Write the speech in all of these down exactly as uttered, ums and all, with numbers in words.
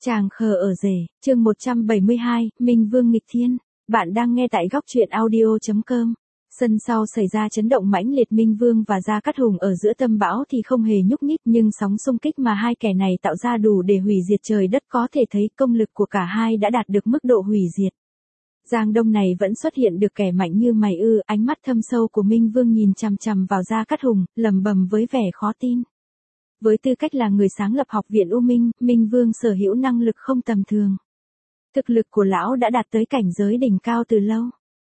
Chàng khờ ở rể, chương một trăm bảy mươi hai, Minh Vương nghịch thiên. Bạn đang nghe tại góc truyện audio chấm com. Sân sau xảy ra chấn động mãnh liệt, Minh Vương và Gia Cát Hùng ở giữa tâm bão thì không hề nhúc nhích, nhưng sóng xung kích mà hai kẻ này tạo ra đủ để hủy diệt trời đất, có thể thấy công lực của cả hai đã đạt được mức độ hủy diệt. Giang Đông này vẫn xuất hiện được kẻ mạnh như mày ư? Ánh mắt thâm sâu của Minh Vương nhìn chằm chằm vào Gia Cát Hùng, lẩm bẩm với vẻ khó tin. Với tư cách là người sáng lập học viện U Minh, Minh Vương sở hữu năng lực không tầm thường. Thực lực của lão đã đạt tới cảnh giới đỉnh cao từ lâu.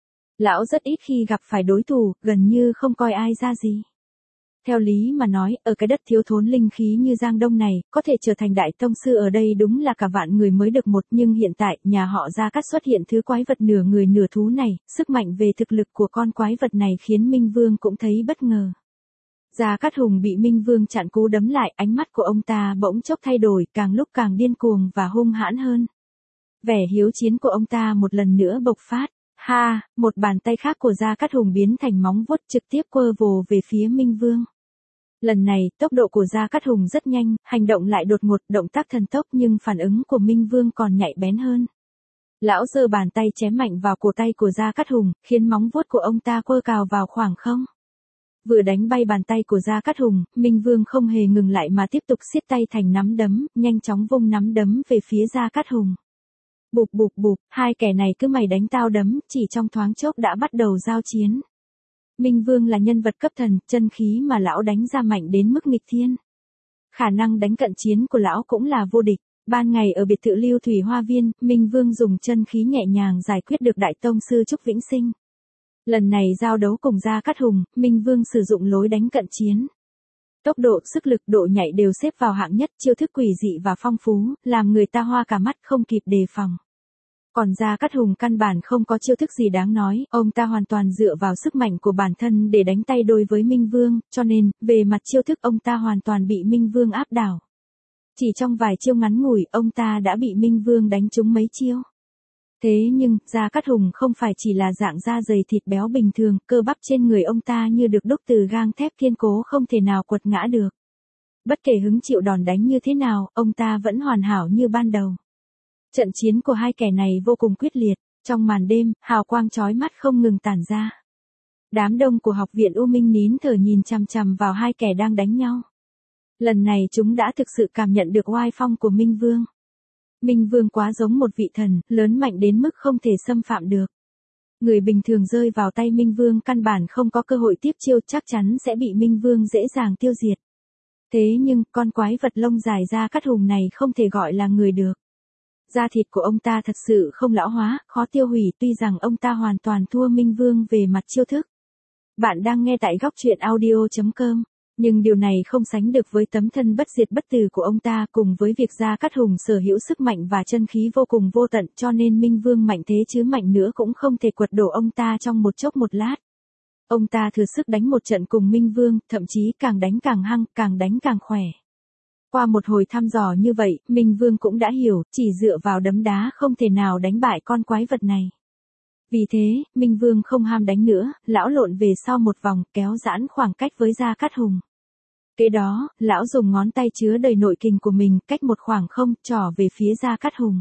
Lão rất ít khi gặp phải đối thủ, gần như không coi ai ra gì. Theo lý mà nói, ở cái đất thiếu thốn linh khí như Giang Đông này, có thể trở thành đại tông sư ở đây đúng là cả vạn người mới được một, nhưng hiện tại, nhà họ Gia Cát xuất hiện thứ quái vật nửa người nửa thú này, sức mạnh về thực lực của con quái vật này khiến Minh Vương cũng thấy bất ngờ. Gia Cát Hùng bị Minh Vương chặn cú đấm lại, ánh mắt của ông ta bỗng chốc thay đổi, càng lúc càng điên cuồng và hung hãn hơn. Vẻ hiếu chiến của ông ta một lần nữa bộc phát. Ha, một bàn tay khác của Gia Cát Hùng biến thành móng vuốt trực tiếp quơ vồ về phía Minh Vương. Lần này, tốc độ của Gia Cát Hùng rất nhanh, hành động lại đột ngột, động tác thần tốc, nhưng phản ứng của Minh Vương còn nhạy bén hơn. Lão giơ bàn tay chém mạnh vào cổ tay của Gia Cát Hùng, khiến móng vuốt của ông ta quơ cào vào khoảng không. Vừa đánh bay bàn tay của Gia Cát Hùng, Minh Vương không hề ngừng lại mà tiếp tục siết tay thành nắm đấm, nhanh chóng vung nắm đấm về phía Gia Cát Hùng. Bụp bụp bụp, hai kẻ này cứ mày đánh tao đấm, chỉ trong thoáng chốc đã bắt đầu giao chiến. Minh Vương là nhân vật cấp thần, chân khí mà lão đánh ra mạnh đến mức nghịch thiên. Khả năng đánh cận chiến của lão cũng là vô địch. Ban ngày ở biệt thự Lưu Thủy Hoa Viên, Minh Vương dùng chân khí nhẹ nhàng giải quyết được đại tông sư Trúc Vĩnh Sinh. Lần này giao đấu cùng Gia Cát Hùng, Minh Vương sử dụng lối đánh cận chiến. Tốc độ, sức lực, độ nhạy đều xếp vào hạng nhất, chiêu thức quỷ dị và phong phú, làm người ta hoa cả mắt không kịp đề phòng. Còn Gia Cát Hùng căn bản không có chiêu thức gì đáng nói, ông ta hoàn toàn dựa vào sức mạnh của bản thân để đánh tay đôi với Minh Vương, cho nên, về mặt chiêu thức ông ta hoàn toàn bị Minh Vương áp đảo. Chỉ trong vài chiêu ngắn ngủi, ông ta đã bị Minh Vương đánh trúng mấy chiêu. Thế nhưng, Gia Cát Hùng không phải chỉ là dạng da dày thịt béo bình thường, cơ bắp trên người ông ta như được đúc từ gang thép kiên cố không thể nào quật ngã được. Bất kể hứng chịu đòn đánh như thế nào, ông ta vẫn hoàn hảo như ban đầu. Trận chiến của hai kẻ này vô cùng quyết liệt, trong màn đêm, hào quang chói mắt không ngừng tản ra. Đám đông của học viện U Minh nín thở nhìn chằm chằm vào hai kẻ đang đánh nhau. Lần này chúng đã thực sự cảm nhận được oai phong của Minh Vương. Minh Vương quá giống một vị thần, lớn mạnh đến mức không thể xâm phạm được. Người bình thường rơi vào tay Minh Vương căn bản không có cơ hội tiếp chiêu, chắc chắn sẽ bị Minh Vương dễ dàng tiêu diệt. Thế nhưng, con quái vật lông dài Gia Cát Hùng này không thể gọi là người được. Da thịt của ông ta thật sự không lão hóa, khó tiêu hủy, tuy rằng ông ta hoàn toàn thua Minh Vương về mặt chiêu thức. Bạn đang nghe tại góc truyện audio chấm com. Nhưng điều này không sánh được với tấm thân bất diệt bất tử của ông ta, cùng với việc Gia Cát Hùng sở hữu sức mạnh và chân khí vô cùng vô tận, cho nên Minh Vương mạnh thế chứ mạnh nữa cũng không thể quật đổ ông ta trong một chốc một lát. Ông ta thừa sức đánh một trận cùng Minh Vương, thậm chí càng đánh càng hăng, càng đánh càng khỏe. Qua một hồi thăm dò như vậy, Minh Vương cũng đã hiểu, chỉ dựa vào đấm đá không thể nào đánh bại con quái vật này. Vì thế, Minh Vương không ham đánh nữa, lão lộn về sau một vòng, kéo giãn khoảng cách với Gia Cát Hùng. Kế đó, lão dùng ngón tay chứa đầy nội kình của mình, cách một khoảng không, trỏ về phía Gia Cát Hùng.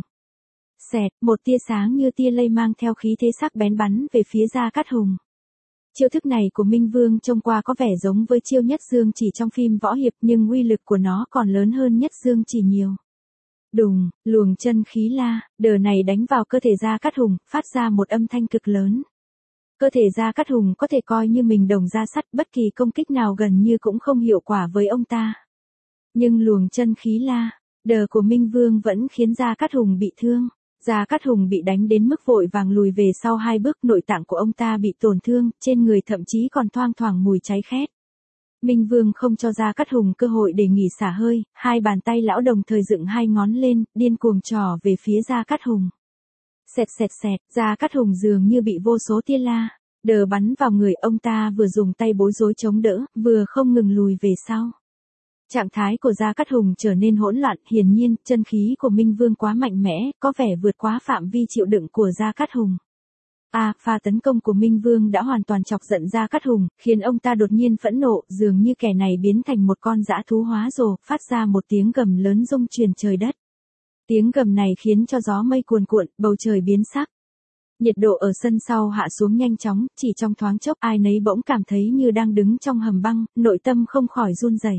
Xẹt, một tia sáng như tia lây mang theo khí thế sắc bén bắn về phía Gia Cát Hùng. Chiêu thức này của Minh Vương trông qua có vẻ giống với chiêu Nhất Dương Chỉ trong phim võ hiệp, nhưng uy lực của nó còn lớn hơn Nhất Dương Chỉ nhiều. Đùng, luồng chân khí la, đờ này đánh vào cơ thể Gia Cát Hùng, phát ra một âm thanh cực lớn. Cơ thể Gia Cát Hùng có thể coi như mình đồng da sắt, bất kỳ công kích nào gần như cũng không hiệu quả với ông ta. Nhưng luồng chân khí la, đờ của Minh Vương vẫn khiến Gia Cát Hùng bị thương. Gia Cát Hùng bị đánh đến mức vội vàng lùi về sau hai bước, nội tạng của ông ta bị tổn thương, trên người thậm chí còn thoang thoảng mùi cháy khét. Minh Vương không cho Gia Cát Hùng cơ hội để nghỉ xả hơi, hai bàn tay lão đồng thời dựng hai ngón lên, điên cuồng trỏ về phía Gia Cát Hùng. Xẹt xẹt xẹt, Gia Cát Hùng dường như bị vô số tia la, đờ bắn vào người, ông ta vừa dùng tay bối rối chống đỡ, vừa không ngừng lùi về sau. Trạng thái của Gia Cát Hùng trở nên hỗn loạn, hiển nhiên, chân khí của Minh Vương quá mạnh mẽ, có vẻ vượt quá phạm vi chịu đựng của Gia Cát Hùng. À, pha tấn công của Minh Vương đã hoàn toàn chọc giận Gia Cát Hùng, khiến ông ta đột nhiên phẫn nộ, dường như kẻ này biến thành một con dã thú hóa rồ, phát ra một tiếng gầm lớn rung truyền trời đất. Tiếng gầm này khiến cho gió mây cuồn cuộn, bầu trời biến sắc. Nhiệt độ ở sân sau hạ xuống nhanh chóng, chỉ trong thoáng chốc ai nấy bỗng cảm thấy như đang đứng trong hầm băng, nội tâm không khỏi run rẩy.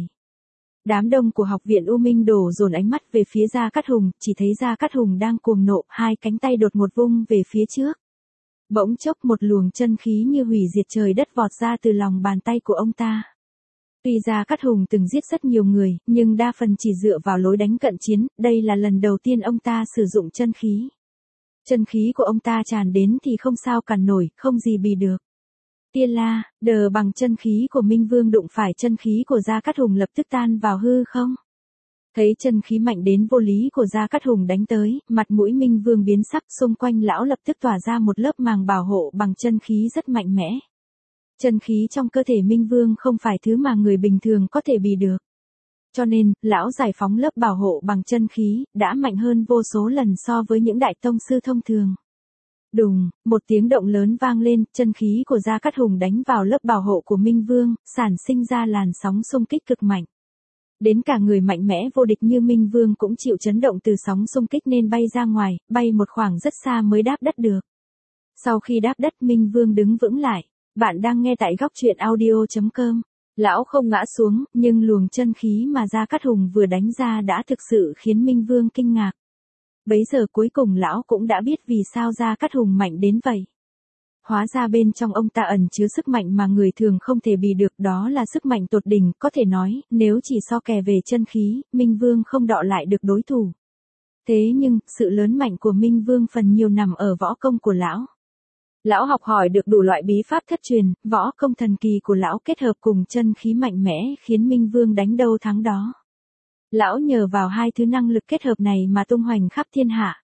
Đám đông của học viện U Minh đổ dồn ánh mắt về phía Gia Cát Hùng, chỉ thấy Gia Cát Hùng đang cuồng nộ, hai cánh tay đột ngột vung về phía trước. Bỗng chốc một luồng chân khí như hủy diệt trời đất vọt ra từ lòng bàn tay của ông ta. Tuy Gia Cát Hùng từng giết rất nhiều người, nhưng đa phần chỉ dựa vào lối đánh cận chiến, đây là lần đầu tiên ông ta sử dụng chân khí. Chân khí của ông ta tràn đến thì không sao cản nổi, không gì bì được. Tia la, đờ bằng chân khí của Minh Vương đụng phải chân khí của Gia Cát Hùng lập tức tan vào hư không. Thấy chân khí mạnh đến vô lý của Gia Cát Hùng đánh tới, mặt mũi Minh Vương biến sắc, xung quanh lão lập tức tỏa ra một lớp màng bảo hộ bằng chân khí rất mạnh mẽ. Chân khí trong cơ thể Minh Vương không phải thứ mà người bình thường có thể bì được. Cho nên, lão giải phóng lớp bảo hộ bằng chân khí, đã mạnh hơn vô số lần so với những đại tông sư thông thường. Đùng, một tiếng động lớn vang lên, chân khí của Gia Cát Hùng đánh vào lớp bảo hộ của Minh Vương, sản sinh ra làn sóng xung kích cực mạnh. Đến cả người mạnh mẽ vô địch như Minh Vương cũng chịu chấn động từ sóng xung kích nên bay ra ngoài, bay một khoảng rất xa mới đáp đất được. Sau khi đáp đất Minh Vương đứng vững lại. Bạn đang nghe tại góc truyện audio chấm com. Lão không ngã xuống, nhưng luồng chân khí mà Gia Cát Hùng vừa đánh ra đã thực sự khiến Minh Vương kinh ngạc. Bấy giờ cuối cùng lão cũng đã biết vì sao Gia Cát Hùng mạnh đến vậy. Hóa ra bên trong ông ta ẩn chứa sức mạnh mà người thường không thể bì được, đó là sức mạnh tột đỉnh, có thể nói, nếu chỉ so kè về chân khí, Minh Vương không đọ lại được đối thủ. Thế nhưng, sự lớn mạnh của Minh Vương phần nhiều nằm ở võ công của lão. Lão học hỏi được đủ loại bí pháp thất truyền, võ công thần kỳ của lão kết hợp cùng chân khí mạnh mẽ khiến Minh Vương đánh đâu thắng đó. Lão nhờ vào hai thứ năng lực kết hợp này mà tung hoành khắp thiên hạ.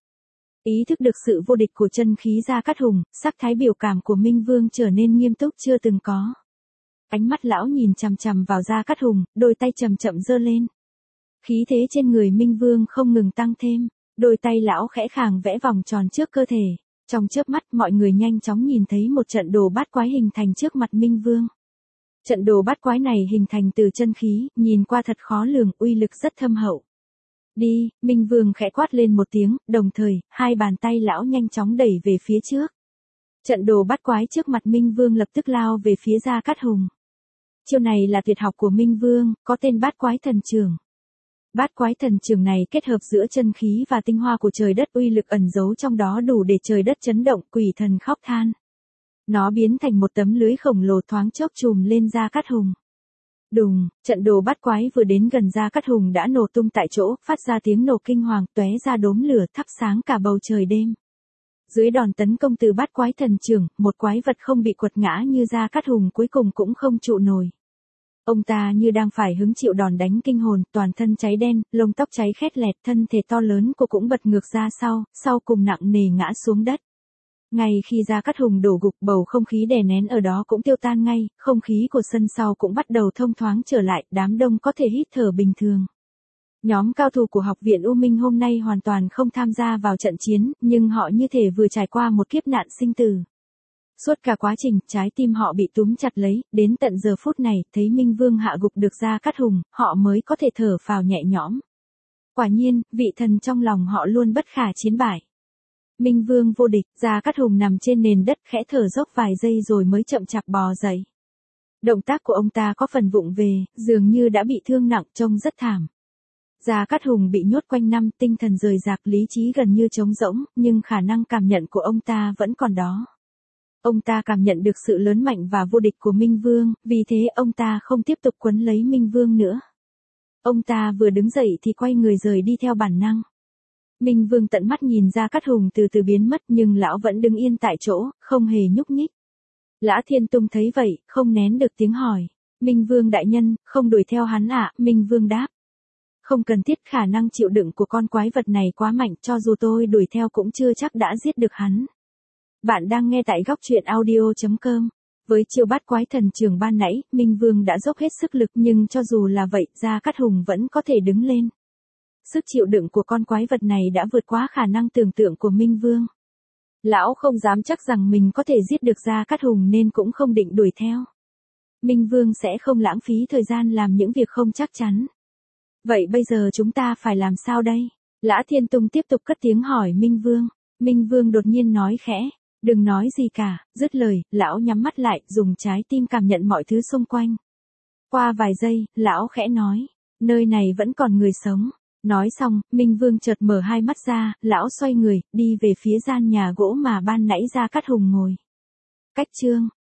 Ý thức được sự vô địch của chân khí Gia Cát Hùng, sắc thái biểu cảm của Minh Vương trở nên nghiêm túc chưa từng có. Ánh mắt lão nhìn chằm chằm vào Gia Cát Hùng, đôi tay chậm chậm giơ lên. Khí thế trên người Minh Vương không ngừng tăng thêm, đôi tay lão khẽ khàng vẽ vòng tròn trước cơ thể. Trong chớp mắt mọi người nhanh chóng nhìn thấy một trận đồ bát quái hình thành trước mặt Minh Vương. Trận đồ bát quái này hình thành từ chân khí, nhìn qua thật khó lường, uy lực rất thâm hậu. Đi, Minh Vương khẽ quát lên một tiếng, đồng thời, hai bàn tay lão nhanh chóng đẩy về phía trước. Trận đồ bát quái trước mặt Minh Vương lập tức lao về phía Gia Cát Hùng. Chiêu này là tuyệt học của Minh Vương, có tên bát quái thần trường. Bát quái thần trường này kết hợp giữa chân khí và tinh hoa của trời đất, uy lực ẩn giấu trong đó đủ để trời đất chấn động, quỷ thần khóc than. Nó biến thành một tấm lưới khổng lồ thoáng chốc trùm lên Gia Cát Hùng. Đùng, trận đồ bát quái vừa đến gần Gia Cát Hùng đã nổ tung tại chỗ, phát ra tiếng nổ kinh hoàng, tóe ra đốm lửa thắp sáng cả bầu trời đêm. Dưới đòn tấn công từ bát quái thần trường, một quái vật không bị quật ngã như Gia Cát Hùng cuối cùng cũng không trụ nổi. Ông ta như đang phải hứng chịu đòn đánh kinh hồn, toàn thân cháy đen, lông tóc cháy khét lẹt, thân thể to lớn của cũng bật ngược ra sau, sau cùng nặng nề ngã xuống đất. Ngay khi Gia Cát Hùng đổ gục, bầu không khí đè nén ở đó cũng tiêu tan ngay, không khí của sân sau cũng bắt đầu thông thoáng trở lại, đám đông có thể hít thở bình thường. Nhóm cao thủ của học viện U Minh hôm nay hoàn toàn không tham gia vào trận chiến, nhưng họ như thể vừa trải qua một kiếp nạn sinh tử. Suốt cả quá trình, trái tim họ bị túm chặt lấy, đến tận giờ phút này, thấy Minh Vương hạ gục được Gia Cát Hùng, họ mới có thể thở phào nhẹ nhõm. Quả nhiên, vị thần trong lòng họ luôn bất khả chiến bại. Minh Vương vô địch, Gia Cát Hùng nằm trên nền đất khẽ thở dốc vài giây rồi mới chậm chạp bò dậy. Động tác của ông ta có phần vụng về, dường như đã bị thương nặng, trông rất thảm. Gia Cát Hùng bị nhốt quanh năm, tinh thần rời rạc, lý trí gần như trống rỗng, nhưng khả năng cảm nhận của ông ta vẫn còn đó. Ông ta cảm nhận được sự lớn mạnh và vô địch của Minh Vương, vì thế ông ta không tiếp tục quấn lấy Minh Vương nữa. Ông ta vừa đứng dậy thì quay người rời đi theo bản năng. Minh Vương tận mắt nhìn Gia Cát Hùng từ từ biến mất nhưng lão vẫn đứng yên tại chỗ, không hề nhúc nhích. Lã Thiên Tông thấy vậy, không nén được tiếng hỏi. Minh Vương đại nhân, không đuổi theo hắn ạ, à? Minh Vương đáp. Không cần thiết, khả năng chịu đựng của con quái vật này quá mạnh, cho dù tôi đuổi theo cũng chưa chắc đã giết được hắn. Bạn đang nghe tại góc truyện audio chấm com. Với chiêu bát quái thần trường ban nãy, Minh Vương đã dốc hết sức lực nhưng cho dù là vậy, Gia Cát Hùng vẫn có thể đứng lên. Sức chịu đựng của con quái vật này đã vượt quá khả năng tưởng tượng của Minh Vương. Lão không dám chắc rằng mình có thể giết được Gia Cát Hùng nên cũng không định đuổi theo. Minh Vương sẽ không lãng phí thời gian làm những việc không chắc chắn. Vậy bây giờ chúng ta phải làm sao đây? Lã Thiên Tùng tiếp tục cất tiếng hỏi Minh Vương. Minh Vương đột nhiên nói khẽ, đừng nói gì cả, dứt lời, lão nhắm mắt lại, dùng trái tim cảm nhận mọi thứ xung quanh. Qua vài giây, lão khẽ nói, nơi này vẫn còn người sống. Nói xong, Minh Vương chợt mở hai mắt ra, lão xoay người, đi về phía gian nhà gỗ mà ban nãy Gia Cát Hùng ngồi. Cách chương